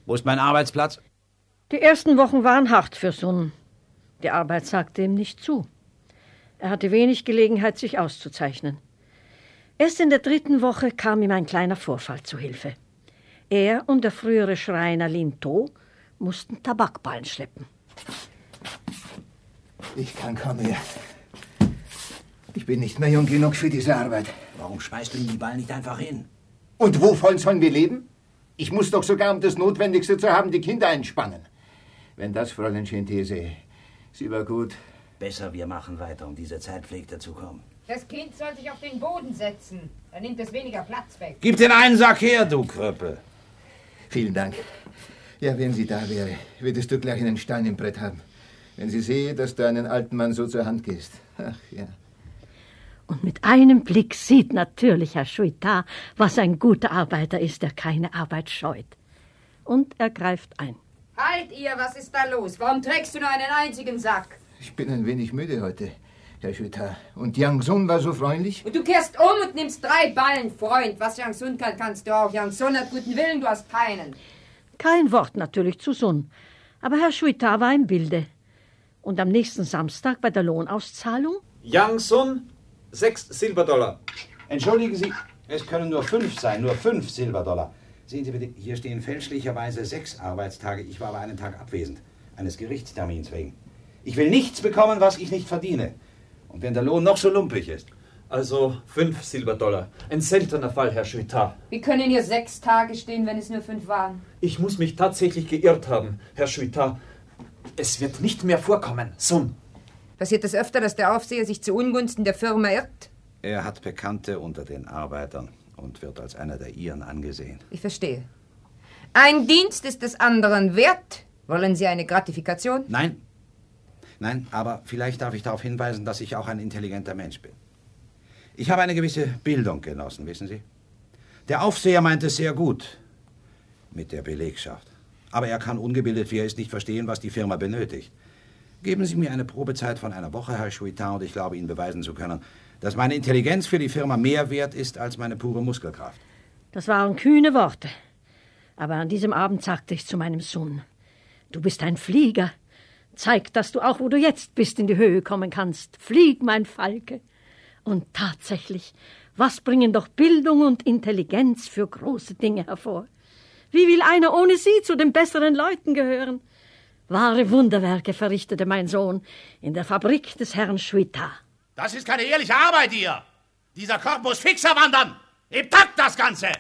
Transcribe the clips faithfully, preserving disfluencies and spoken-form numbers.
Wo ist mein Arbeitsplatz? Die ersten Wochen waren hart für Sun. Die Arbeit sagte ihm nicht zu. Er hatte wenig Gelegenheit, sich auszuzeichnen. Erst in der dritten Woche kam ihm ein kleiner Vorfall zu Hilfe. Er und der frühere Schreiner Lin To mussten Tabakballen schleppen. Ich kann kaum mehr. Ich bin nicht mehr jung genug für diese Arbeit. Warum schmeißt du ihm die Ballen nicht einfach hin? Und wovon sollen wir leben? Ich muss doch sogar, um das Notwendigste zu haben, die Kinder einspannen. Wenn das, Fräulein Schintese, sie war gut. Besser, wir machen weiter, um diese Zeit pflegte zu kommen. Das Kind soll sich auf den Boden setzen. Dann nimmt es weniger Platz weg. Gib den einen Sack her, du Kröppel. Vielen Dank. Ja, wenn sie da wäre, würdest du gleich einen Stein im Brett haben. Wenn sie sehe, dass du einen alten Mann so zur Hand gehst. Ach ja. Und mit einem Blick sieht natürlich Herr Shuita, was ein guter Arbeiter ist, der keine Arbeit scheut. Und er greift ein. Halt ihr, was ist da los? Warum trägst du nur einen einzigen Sack? Ich bin ein wenig müde heute, Herr Shuita. Und Yang Sun war so freundlich. Und du kehrst um und nimmst drei Ballen, Freund. Was Yang Sun kann, kannst du auch. Yang Sun hat guten Willen, du hast keinen. Kein Wort natürlich zu Sun. Aber Herr Shuita war im Bilde. Und am nächsten Samstag bei der Lohnauszahlung? Yang Sun, sechs Silberdollar. Entschuldigen Sie, es können nur fünf sein, nur fünf Silberdollar. Sehen Sie bitte, hier stehen fälschlicherweise sechs Arbeitstage. Ich war aber einen Tag abwesend, eines Gerichtstermins wegen. Ich will nichts bekommen, was ich nicht verdiene. Und wenn der Lohn noch so lumpig ist. Also fünf Silberdollar. Ein seltener Fall, Herr Shuita. Wie können hier sechs Tage stehen, wenn es nur fünf waren? Ich muss mich tatsächlich geirrt haben, Herr Shuita. Es wird nicht mehr vorkommen, Sun. Passiert es öfter, dass der Aufseher sich zu Ungunsten der Firma irrt? Er hat Bekannte unter den Arbeitern und wird als einer der Ihren angesehen. Ich verstehe. Ein Dienst ist des anderen wert. Wollen Sie eine Gratifikation? Nein. Nein, aber vielleicht darf ich darauf hinweisen, dass ich auch ein intelligenter Mensch bin. Ich habe eine gewisse Bildung genossen, wissen Sie. Der Aufseher meint es sehr gut mit der Belegschaft. Aber er kann ungebildet wie er ist nicht verstehen, was die Firma benötigt. Geben Sie mir eine Probezeit von einer Woche, Herr Shuita, und ich glaube, Ihnen beweisen zu können, dass meine Intelligenz für die Firma mehr wert ist als meine pure Muskelkraft. Das waren kühne Worte. Aber an diesem Abend sagte ich zu meinem Sohn, du bist ein Flieger. Zeig, dass du auch, wo du jetzt bist, in die Höhe kommen kannst. Flieg, mein Falke. Und tatsächlich, was bringen doch Bildung und Intelligenz für große Dinge hervor? Wie will einer ohne sie zu den besseren Leuten gehören? Wahre Wunderwerke verrichtete mein Sohn in der Fabrik des Herrn Shuita. Das ist keine ehrliche Arbeit hier. Dieser Korb muss fixer wandern. Im Takt das Ganze.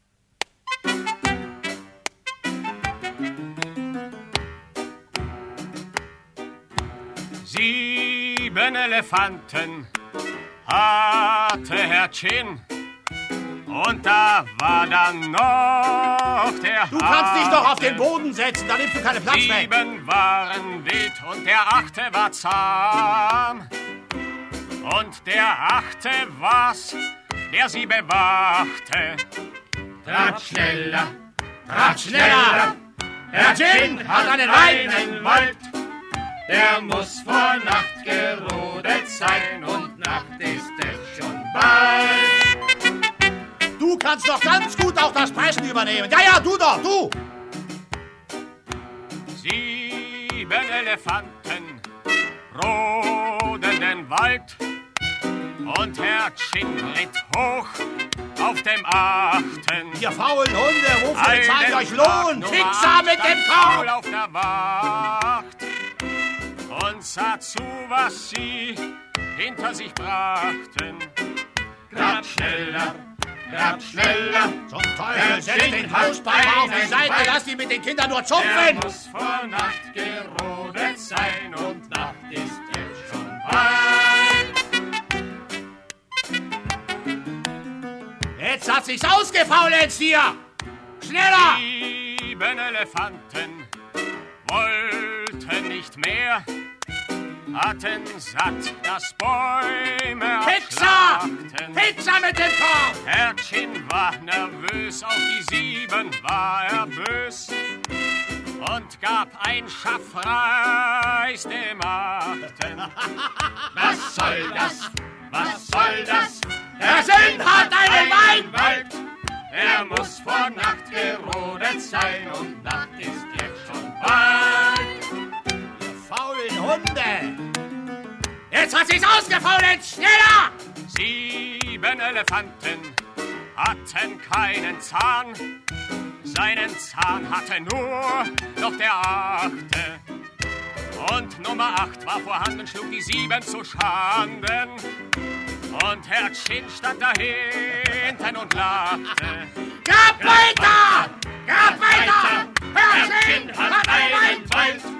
Sieben Elefanten hatte Herr Chin. Und da war dann noch der Du kannst dich doch auf den Boden setzen, da nimmst du keinen Platz weg. Sieben waren wild und der achte war zahm. Und der achte war's, der sie bewachte. Trat schneller, trat schneller. Herr Chin hat einen reinen Wald. Der muss vor Nacht gerodet sein und Nacht ist es schon bald. Du kannst doch ganz gut auch das Preisen übernehmen. Ja, ja, du doch, du. Sieben Elefanten roden den Wald und Herr Chin ritt hoch auf dem achten. Ihr faulen Hunde, wofür zahlt euch Lohn? Fixer mit dem Korb! Auf der Wacht und sah zu, was sie hinter sich brachten. Grad schneller, grad schneller. Zum Teufel, setz den Hausbein auf die Seite, lass die mit den Kindern nur zupfen. Er muss vor Nacht gerodet sein und Nacht ist jetzt schon bald. Jetzt hat sich's ausgefaulenzt hier. Schneller! Sieben Elefanten wollten nicht mehr, hatten satt, dass Bäume Fixer! abschlachten. Fixer mit dem Korb! Herr Chin war nervös, auf die Sieben war er bös und gab ein Schaffreis dem Achten. Was soll das? Was soll das? Der Sinn hat einen Wein! Wald. er muss vor Nacht gerodet sein und Nacht ist jetzt schon bald. Ihr faulen Hunde! Jetzt hat sie's ausgefault! Schneller! Sieben Elefanten hatten keinen Zahn. Seinen Zahn hatte nur noch der achte. Und Nummer acht war vorhanden, schlug die sieben zu Schanden. Und Herr Chin stand da hinten und lachte. Grab weiter! Grab weiter! Herr Chin hat einen Wald